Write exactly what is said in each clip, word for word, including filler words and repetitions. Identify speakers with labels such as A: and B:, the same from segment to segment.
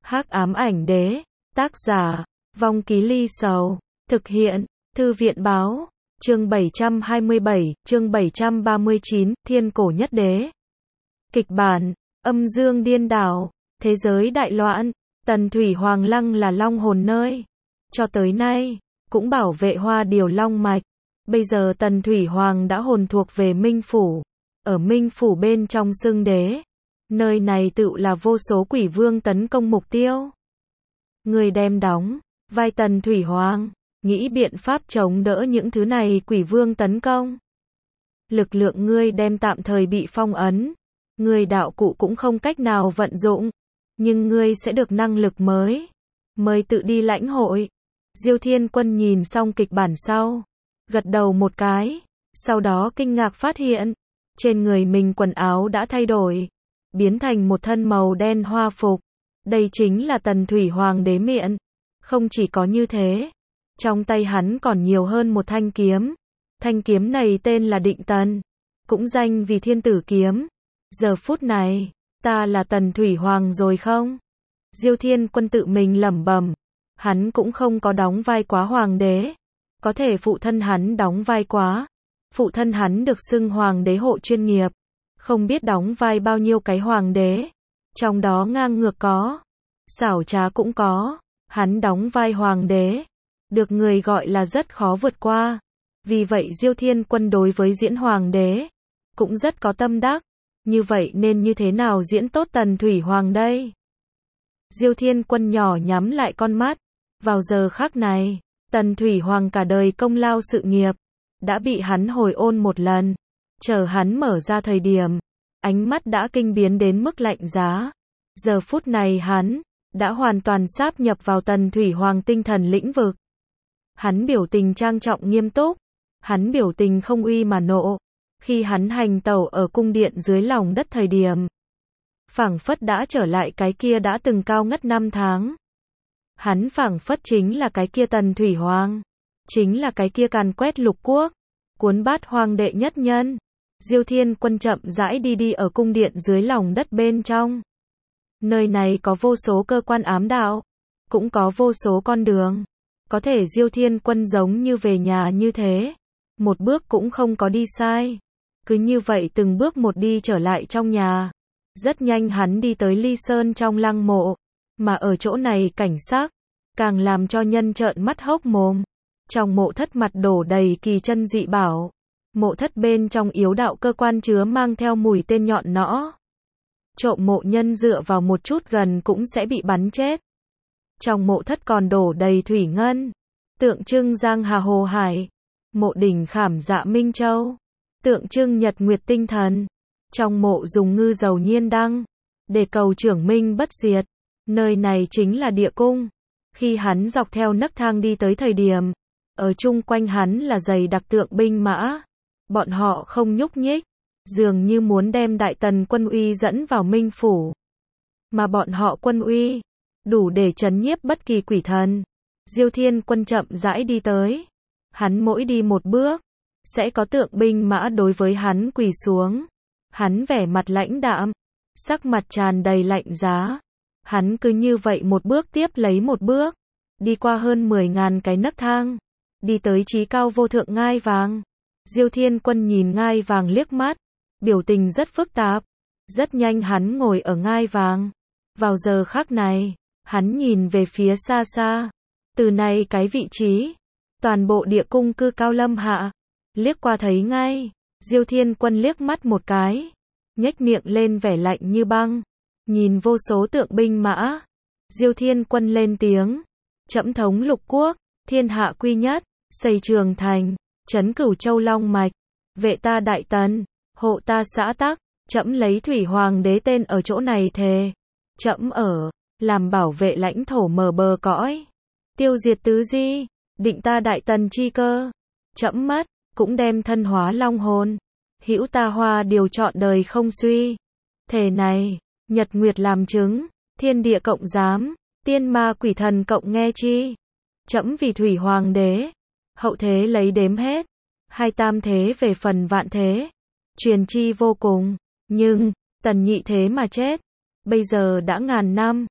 A: Hắc ám ảnh đế, tác giả, Vong Ký Ly Sầu, thực hiện, Thư viện báo, chương bảy trăm hai mươi bảy, chương bảy trăm ba mươi chín, Thiên cổ nhất đế. Kịch bản, âm dương điên đảo, thế giới đại loạn, Tần Thủy Hoàng Lăng là long hồn nơi. Cho tới nay, cũng bảo vệ Hoa Điều Long Mạch. Bây giờ Tần Thủy Hoàng đã hồn thuộc về Minh Phủ. Ở Minh Phủ bên trong xưng đế. Nơi này tự là vô số quỷ vương tấn công mục tiêu. Người đem đóng vai Tần Thủy Hoàng, nghĩ biện pháp chống đỡ những thứ này quỷ vương tấn công. Lực lượng ngươi đem tạm thời bị phong ấn. Ngươi đạo cụ cũng không cách nào vận dụng. Nhưng ngươi sẽ được năng lực mới. Mới tự đi lãnh hội. Diêu Thiên Quân nhìn xong kịch bản sau. Gật đầu một cái. Sau đó kinh ngạc phát hiện. Trên người mình quần áo đã thay đổi. Biến thành một thân màu đen hoa phục. Đây chính là Tần Thủy Hoàng đế miện. Không chỉ có như thế. Trong tay hắn còn nhiều hơn một thanh kiếm. Thanh kiếm này tên là Định Tần. Cũng danh vì Thiên Tử Kiếm. Giờ phút này, ta là Tần Thủy Hoàng rồi không? Diêu Thiên Quân tự mình lẩm bẩm. Hắn cũng không có đóng vai quá hoàng đế. Có thể phụ thân hắn đóng vai quá. Phụ thân hắn được xưng hoàng đế hộ chuyên nghiệp. Không biết đóng vai bao nhiêu cái hoàng đế. Trong đó ngang ngược có. Xảo trá cũng có. Hắn đóng vai hoàng đế. Được người gọi là rất khó vượt qua. Vì vậy Diêu Thiên Quân đối với diễn hoàng đế. Cũng rất có tâm đắc. Như vậy nên như thế nào diễn tốt Tần Thủy Hoàng đây? Diêu Thiên Quân nhỏ nhắm lại con mắt. Vào giờ khắc này, Tần Thủy Hoàng cả đời công lao sự nghiệp. Đã bị hắn hồi ôn một lần. Chờ hắn mở ra thời điểm. Ánh mắt đã kinh biến đến mức lạnh giá. Giờ phút này hắn đã hoàn toàn sáp nhập vào Tần Thủy Hoàng tinh thần lĩnh vực. Hắn biểu tình trang trọng nghiêm túc. Hắn biểu tình không uy mà nộ. Khi hắn hành tẩu ở cung điện dưới lòng đất thời điểm. Phảng phất đã trở lại cái kia đã từng cao ngất năm tháng. Hắn phảng phất chính là cái kia Tần Thủy Hoàng. Chính là cái kia càn quét lục quốc. Cuốn bát hoang đệ nhất nhân. Diêu Thiên Quân chậm rãi đi đi ở cung điện dưới lòng đất bên trong. Nơi này có vô số cơ quan ám đạo. Cũng có vô số con đường. Có thể Diêu Thiên Quân giống như về nhà như thế. Một bước cũng không có đi sai. Cứ như vậy từng bước một đi trở lại trong nhà. Rất nhanh hắn đi tới Ly Sơn trong lăng mộ. Mà ở chỗ này cảnh sắc. Càng làm cho nhân trợn mắt hốc mồm. Trong mộ thất mặt đổ đầy kỳ chân dị bảo. Mộ thất bên trong yếu đạo cơ quan chứa mang theo mùi tên nhọn nõ. Trộm mộ nhân dựa vào một chút gần cũng sẽ bị bắn chết. Trong mộ thất còn đổ đầy thủy ngân. Tượng trưng Giang Hà Hồ Hải. Mộ đỉnh khảm dạ Minh Châu. Tượng trưng Nhật Nguyệt Tinh Thần. Trong mộ dùng ngư dầu nhiên đăng. Để cầu trưởng minh bất diệt. Nơi này chính là địa cung. Khi hắn dọc theo nấc thang đi tới thời điểm. Ở chung quanh hắn là dày đặc tượng binh mã. Bọn họ không nhúc nhích. Dường như muốn đem Đại Tần quân uy dẫn vào Minh Phủ. Mà bọn họ quân uy. Đủ để trấn nhiếp bất kỳ quỷ thần. Diêu Thiên Quân chậm rãi đi tới. Hắn mỗi đi một bước. Sẽ có tượng binh mã đối với hắn quỳ xuống. Hắn vẻ mặt lãnh đạm. Sắc mặt tràn đầy lạnh giá. Hắn cứ như vậy một bước tiếp lấy một bước. Đi qua hơn mười ngàn cái nấc thang. Đi tới chí cao vô thượng ngai vàng. Diêu Thiên Quân nhìn ngai vàng liếc mắt. Biểu tình rất phức tạp. Rất nhanh hắn ngồi ở ngai vàng. Vào giờ khắc này, hắn nhìn về phía xa xa. Từ nay cái vị trí. Toàn bộ địa cung cư cao lâm hạ. Liếc qua thấy ngay. Diêu Thiên Quân liếc mắt một cái. Nhếch miệng lên vẻ lạnh như băng. Nhìn vô số tượng binh mã. Diêu Thiên Quân lên tiếng. Trẫm thống lục quốc. Thiên hạ quy nhất. Xây trường thành. Trấn cửu châu long mạch. Vệ ta Đại Tần. Hộ ta xã tắc. Trẫm lấy Thủy Hoàng đế tên ở chỗ này thề. Trẫm ở. Làm bảo vệ lãnh thổ mờ bờ cõi. Tiêu diệt tứ di. Định ta Đại Tần chi cơ. Trẫm mất. Cũng đem thân hóa long hồn. Hữu ta Hoa Điều chọn đời không suy. Thề này. Nhật nguyệt làm chứng. Thiên địa cộng giám. Tiên ma quỷ thần cộng nghe chi. Trẫm vì Thủy Hoàng đế. Hậu thế lấy đếm hết. Hai tam thế về phần vạn thế. Truyền chi vô cùng. Nhưng, Tần nhị thế mà chết. Bây giờ đã ngàn năm.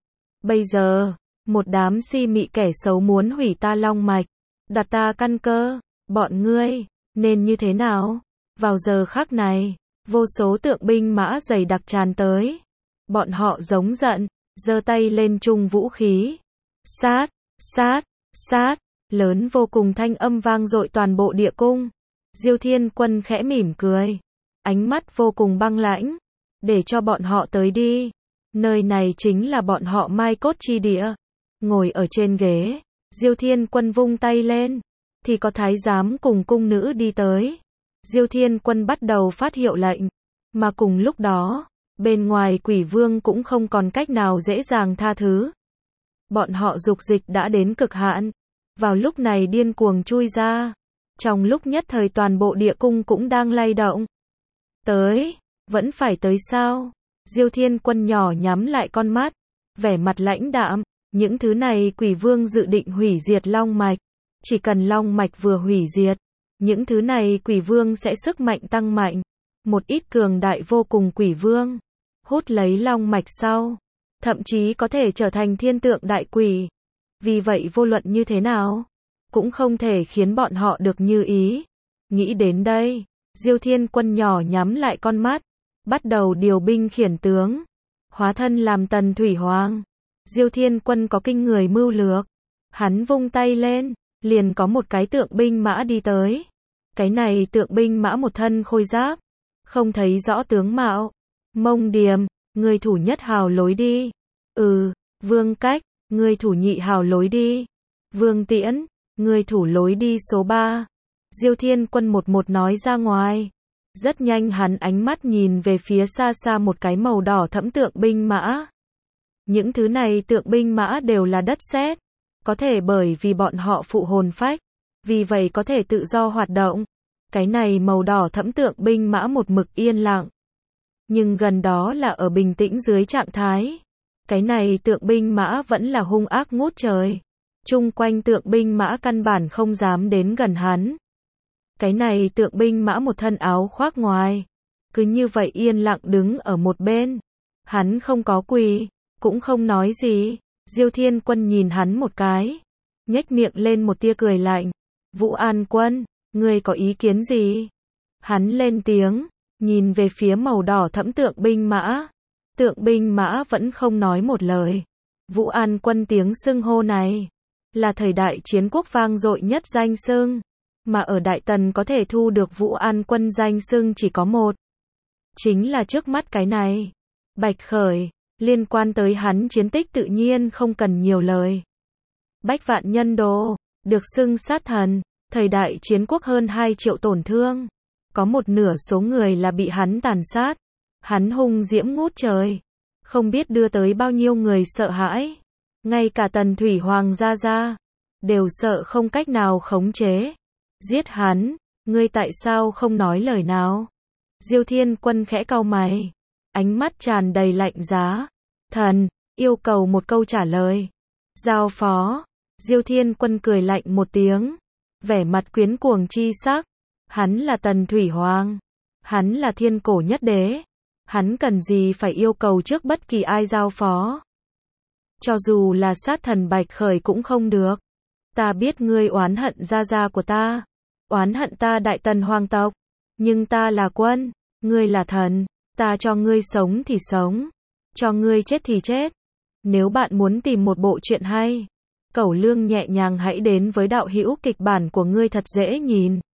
A: Bây giờ, một đám si mị kẻ xấu muốn hủy ta long mạch, đặt ta căn cơ, bọn ngươi, nên như thế nào? Vào giờ khắc này, vô số tượng binh mã dày đặc tràn tới. Bọn họ giống giận, giơ tay lên chung vũ khí. Sát, sát, sát, lớn vô cùng thanh âm vang dội toàn bộ địa cung. Diêu Thiên Quân khẽ mỉm cười, ánh mắt vô cùng băng lãnh, để cho bọn họ tới đi. Nơi này chính là bọn họ mai cốt chi địa. Ngồi ở trên ghế, Diêu Thiên Quân vung tay lên, thì có thái giám cùng cung nữ đi tới. Diêu Thiên Quân bắt đầu phát hiệu lệnh, mà cùng lúc đó, bên ngoài Quỷ Vương cũng không còn cách nào dễ dàng tha thứ. Bọn họ dục dịch đã đến cực hạn, vào lúc này điên cuồng chui ra. Trong lúc nhất thời toàn bộ địa cung cũng đang lay động. Tới, vẫn phải tới sao? Diêu Thiên Quân nhỏ nhắm lại con mắt, vẻ mặt lãnh đạm. Những thứ này Quỷ Vương dự định hủy diệt long mạch. Chỉ cần long mạch vừa hủy diệt, những thứ này Quỷ Vương sẽ sức mạnh tăng mạnh. Một ít cường đại vô cùng Quỷ Vương, hút lấy long mạch sau, thậm chí có thể trở thành thiên tượng đại quỷ. Vì vậy vô luận như thế nào, cũng không thể khiến bọn họ được như ý. Nghĩ đến đây, Diêu Thiên Quân nhỏ nhắm lại con mắt, bắt đầu điều binh khiển tướng, hóa thân làm Tần Thủy Hoàng. Diêu Thiên Quân có kinh người mưu lược, hắn vung tay lên, liền có một cái tượng binh mã đi tới. Cái này tượng binh mã một thân khôi giáp, không thấy rõ tướng mạo. Mông Điềm, ngươi thủ nhất hào lối đi. Ừ, Vương Cách, ngươi thủ nhị hào lối đi. Vương Tiễn, ngươi thủ lối đi số ba. Diêu Thiên Quân một một nói ra ngoài. Rất nhanh hắn ánh mắt nhìn về phía xa xa một cái màu đỏ thẫm tượng binh mã. Những thứ này tượng binh mã đều là đất sét, có thể bởi vì bọn họ phụ hồn phách, vì vậy có thể tự do hoạt động. Cái này màu đỏ thẫm tượng binh mã một mực yên lặng, nhưng gần đó là ở bình tĩnh dưới trạng thái. Cái này tượng binh mã vẫn là hung ác ngút trời. Chung quanh tượng binh mã căn bản không dám đến gần hắn. Cái này tượng binh mã một thân áo khoác ngoài, cứ như vậy yên lặng đứng ở một bên. Hắn không có quỳ, cũng không nói gì. Diêu Thiên Quân nhìn hắn một cái, nhếch miệng lên một tia cười lạnh. Vũ An Quân, ngươi có ý kiến gì? Hắn lên tiếng, nhìn về phía màu đỏ thẫm tượng binh mã. Tượng binh mã vẫn không nói một lời. Vũ An Quân tiếng xưng hô này, là thời đại chiến quốc vang dội nhất danh xưng. Mà ở Đại Tần có thể thu được Vũ An Quân danh xưng chỉ có một. Chính là trước mắt cái này. Bạch Khởi, liên quan tới hắn chiến tích tự nhiên không cần nhiều lời. Bách vạn nhân đồ, được xưng sát thần, thời đại chiến quốc hơn hai triệu tổn thương. Có một nửa số người là bị hắn tàn sát. Hắn hung diễm ngút trời, không biết đưa tới bao nhiêu người sợ hãi. Ngay cả Tần Thủy Hoàng gia gia, đều sợ không cách nào khống chế. Giết hắn, ngươi tại sao không nói lời nào? Diêu Thiên Quân khẽ cau mày, ánh mắt tràn đầy lạnh giá. Thần, yêu cầu một câu trả lời. Giao phó. Diêu Thiên Quân cười lạnh một tiếng, vẻ mặt quyến cuồng chi sắc. Hắn là Tần Thủy Hoàng, hắn là thiên cổ nhất đế, hắn cần gì phải yêu cầu trước bất kỳ ai giao phó. Cho dù là sát thần Bạch Khởi cũng không được. Ta biết ngươi oán hận gia gia của ta, oán hận ta Đại Tần hoàng tộc, nhưng ta là quân, ngươi là thần, ta cho ngươi sống thì sống, cho ngươi chết thì chết. Nếu bạn muốn tìm một bộ truyện hay, Cẩu Lương nhẹ nhàng hãy đến với đạo hữu kịch bản của ngươi thật dễ nhìn.